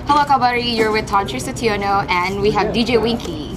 Hello Kabari, you're with Tantri Sutiono and we have DJ Winky.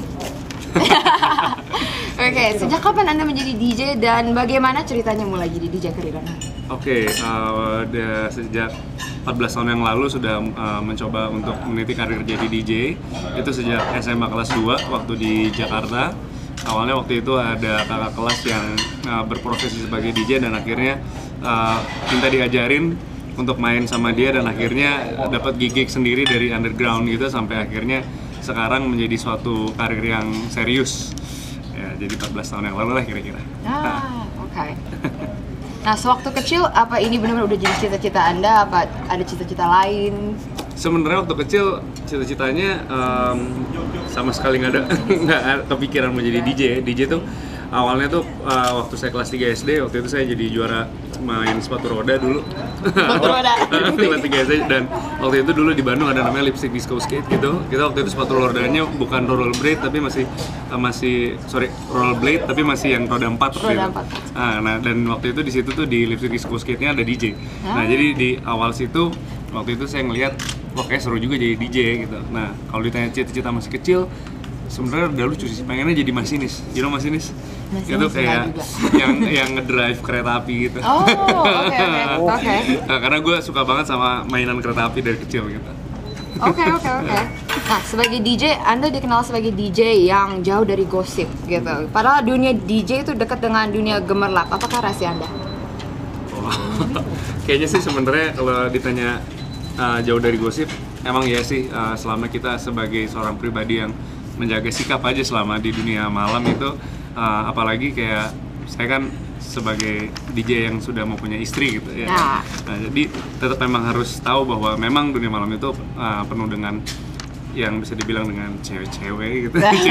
Oke, sejak kapan Anda menjadi DJ dan bagaimana ceritanya mulai jadi DJ Kerirana? Oke, sejak 14 tahun yang lalu sudah mencoba untuk meniti karir jadi DJ. Itu sejak SMA kelas 2 waktu di Jakarta. Awalnya waktu itu ada kakak kelas yang berprofesi sebagai DJ dan akhirnya minta diajarin untuk main sama dia dan akhirnya dapat gig sendiri dari underground gitu sampai akhirnya sekarang menjadi suatu karir yang serius. Ya, jadi 14 tahun yang lalu lah kira-kira. Oke. Nah, sewaktu kecil apa ini benar-benar udah jadi cita-cita Anda? Apa ada cita-cita lain? Sebenarnya waktu kecil cita-citanya sama sekali nggak ada kepikiran mau jadi DJ. DJ tuh awalnya tuh waktu saya kelas 3 SD, waktu itu saya jadi juara main sepatu roda dulu. Sepatu roda. Kelas 3 SD dan waktu itu dulu di Bandung ada namanya Lipstick Disco Skate gitu. Kita waktu itu sepatu rodanya bukan rollerblade tapi masih rollerblade tapi masih yang roda 4 Roda 4. Nah, dan waktu itu di situ tuh di Lipstick Disco Skate-nya ada DJ. Nah, jadi di awal situ waktu itu saya ngelihat wah kayak seru juga jadi DJ gitu. Nah, kalau ditanya cita-cita masih kecil, sebenarnya udah lucu sih, pengennya jadi masinis. You know masinis? Itu kayak yang ngedrive kereta api gitu. Oh, oke. Nah, karena gue suka banget sama mainan kereta api dari kecil gitu. Oke. Nah, sebagai DJ, Anda dikenal sebagai DJ yang jauh dari gosip gitu. Padahal dunia DJ itu dekat dengan dunia gemerlap. Apakah rahasia Anda? Kayaknya sih sebenarnya kalau ditanya jauh dari gosip, emang ya sih selama kita sebagai seorang pribadi yang menjaga sikap aja selama di dunia malam itu, apalagi kayak saya kan sebagai DJ yang sudah mempunyai istri gitu ya. Nah, jadi tetap memang harus tahu bahwa memang dunia malam itu penuh dengan yang bisa dibilang dengan cewek-cewek gitu.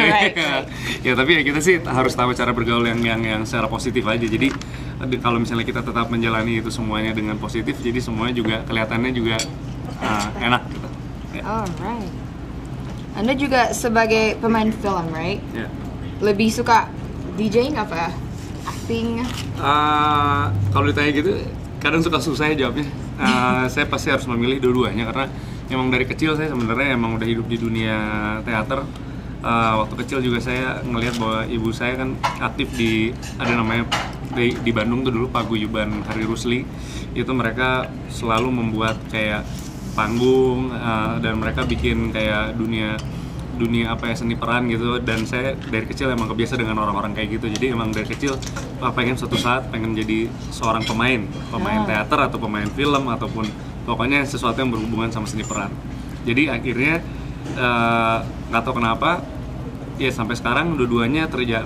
Ya tapi ya kita sih harus tahu cara bergaul yang secara positif aja. Jadi kalau misalnya kita tetap menjalani itu semuanya dengan positif, jadi semuanya juga kelihatannya juga enak gitu. Alright. Anda juga sebagai pemain film, right? Yeah. Lebih suka DJing apa acting? Kalau ditanya gitu, kadang suka susah ya jawabnya. Saya pasti harus memilih dua-duanya karena emang dari kecil saya sebenarnya emang udah hidup di dunia teater. Waktu kecil juga saya ngelihat bahwa ibu saya kan aktif di ada namanya di Bandung tuh dulu Paguyuban Hari Rusli. Itu mereka selalu membuat kayak panggung dan mereka bikin kayak dunia apa ya, seni peran gitu, dan saya dari kecil emang kebiasa dengan orang-orang kayak gitu. Jadi emang dari kecil pengen suatu saat pengen jadi seorang pemain teater atau pemain film ataupun pokoknya sesuatu yang berhubungan sama seni peran. Jadi akhirnya nggak tahu kenapa ya sampai sekarang dua-duanya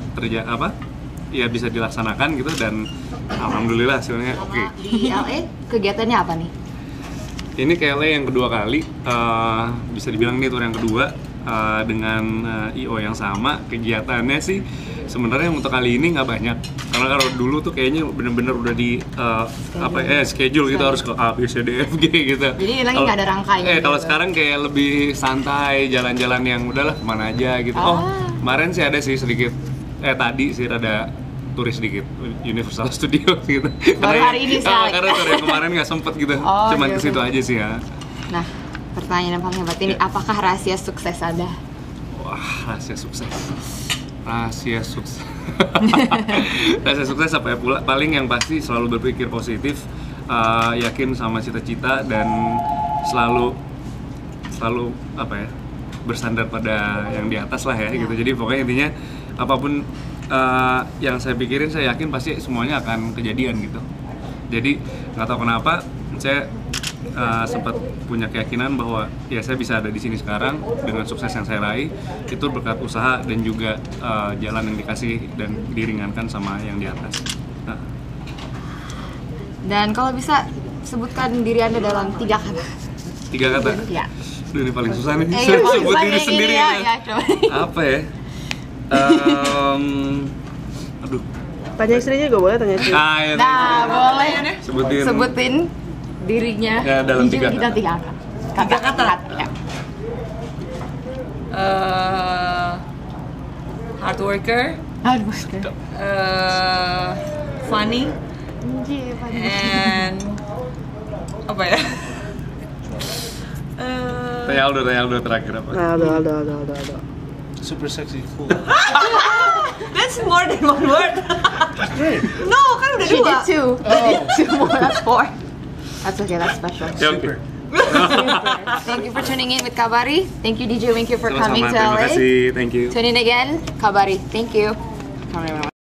ya bisa dilaksanakan gitu dan alhamdulillah hasilnya oke. Di LA kegiatannya apa nih? Ini KLA yang kedua kali, bisa dibilang ini tour yang kedua dengan IO yang sama. Kegiatannya sih sebenarnya untuk kali ini nggak banyak, karena kalau dulu tuh kayaknya bener-bener udah di schedule gitu, harus ke A, B, C, D, F, G gitu. Jadi lagi nggak ada rangkaian. Kalau sekarang kayak lebih santai, jalan-jalan yang udahlah kemana aja gitu. Kemarin sih ada sih sedikit, tadi sih ada turis sedikit Universal Studios gitu. Baru hari ini sih. Karena sore kemarin nggak sempet gitu, cuman ke situ aja sih ya. Nah, pertanyaan yang paling hebat ini, apakah rahasia sukses Anda? Wah, rahasia sukses rahasia sukses apa ya, paling yang pasti selalu berpikir positif, yakin sama cita-cita dan selalu apa ya, bersandar pada yang di atas lah ya gitu. Jadi pokoknya intinya apapun yang saya pikirin, saya yakin pasti semuanya akan kejadian gitu. Jadi nggak tahu kenapa saya sempat punya keyakinan bahwa ya saya bisa ada di sini sekarang dengan sukses yang saya raih itu berkat usaha dan juga jalan yang dikasih dan diringankan sama yang di atas. Dan kalau bisa sebutkan diri Anda dalam 3 kata. 3 kata? Ya. Duh, ini paling susah nih. Sebut diri sendiri ya. Apa ya? Aduh. Tanya istrinya juga boleh, tanya istri. Boleh. Sebutin dirinya. Ya, dalam 3 kata. 3 kata. Ya. Hard worker. Funny. And apa ya? Tanya Aldo terakhir apa? Nah, Aldo. Super sexy, cool. That's more than one word. Great. No, kan udah She dua. did two. Oh. Two more. That's four. That's okay. That's special. Ya, oke. Super. Thank you for tuning in with Kabari. Thank you DJ Winkyu for Sama-sama, coming to terima LA. kasih, thank you. Tune in again, Kabari. Thank you.